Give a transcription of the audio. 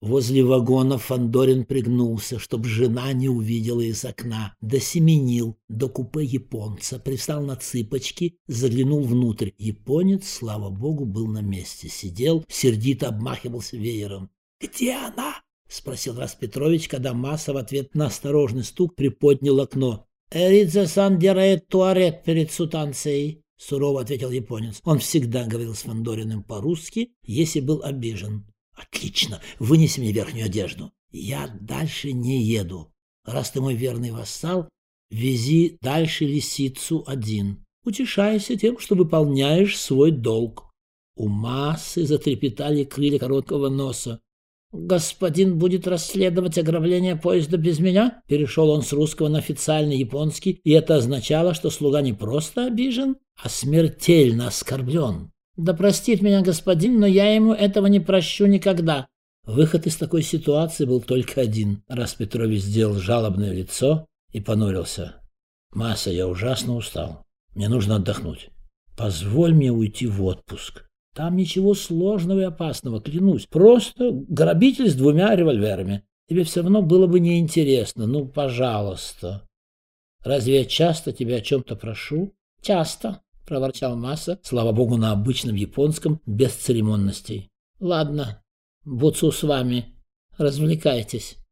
Возле вагона Фандорин пригнулся, чтоб жена не увидела из окна, досеменил до купе японца, привстал на цыпочки, заглянул внутрь. Японец, слава богу, был на месте, сидел, сердито обмахивался веером. «Где она?» — спросил Рас Петрович, когда Маса в ответ на осторожный стук приподнял окно. «Ридзе-сан делает туалет перед сутанцией», — сурово ответил японец. Он всегда говорил с Фандориным по-русски, если был обижен. «Отлично, вынеси мне верхнюю одежду. Я дальше не еду. Раз ты мой верный вассал, вези дальше лисицу один. Утешайся тем, что выполняешь свой долг». У Массы затрепетали крылья короткого носа. «Господин будет расследовать ограбление поезда без меня?» Перешел он с русского на официальный японский, и это означало, что слуга не просто обижен, а смертельно оскорблен. «Да простит меня господин, но я ему этого не прощу никогда». Выход из такой ситуации был только один. Рас Петрович сделал жалобное лицо и понурился. «Масса, я ужасно устал. Мне нужно отдохнуть. Позволь мне уйти в отпуск. Там ничего сложного и опасного, клянусь. Просто грабитель с 2 револьверами. Тебе все равно было бы неинтересно. Ну, пожалуйста». «Разве я часто тебя о чем-то прошу?» «Часто», — проворчал Масса, слава богу, на обычном японском, без церемонностей. «Ладно, буцу с вами. Развлекайтесь».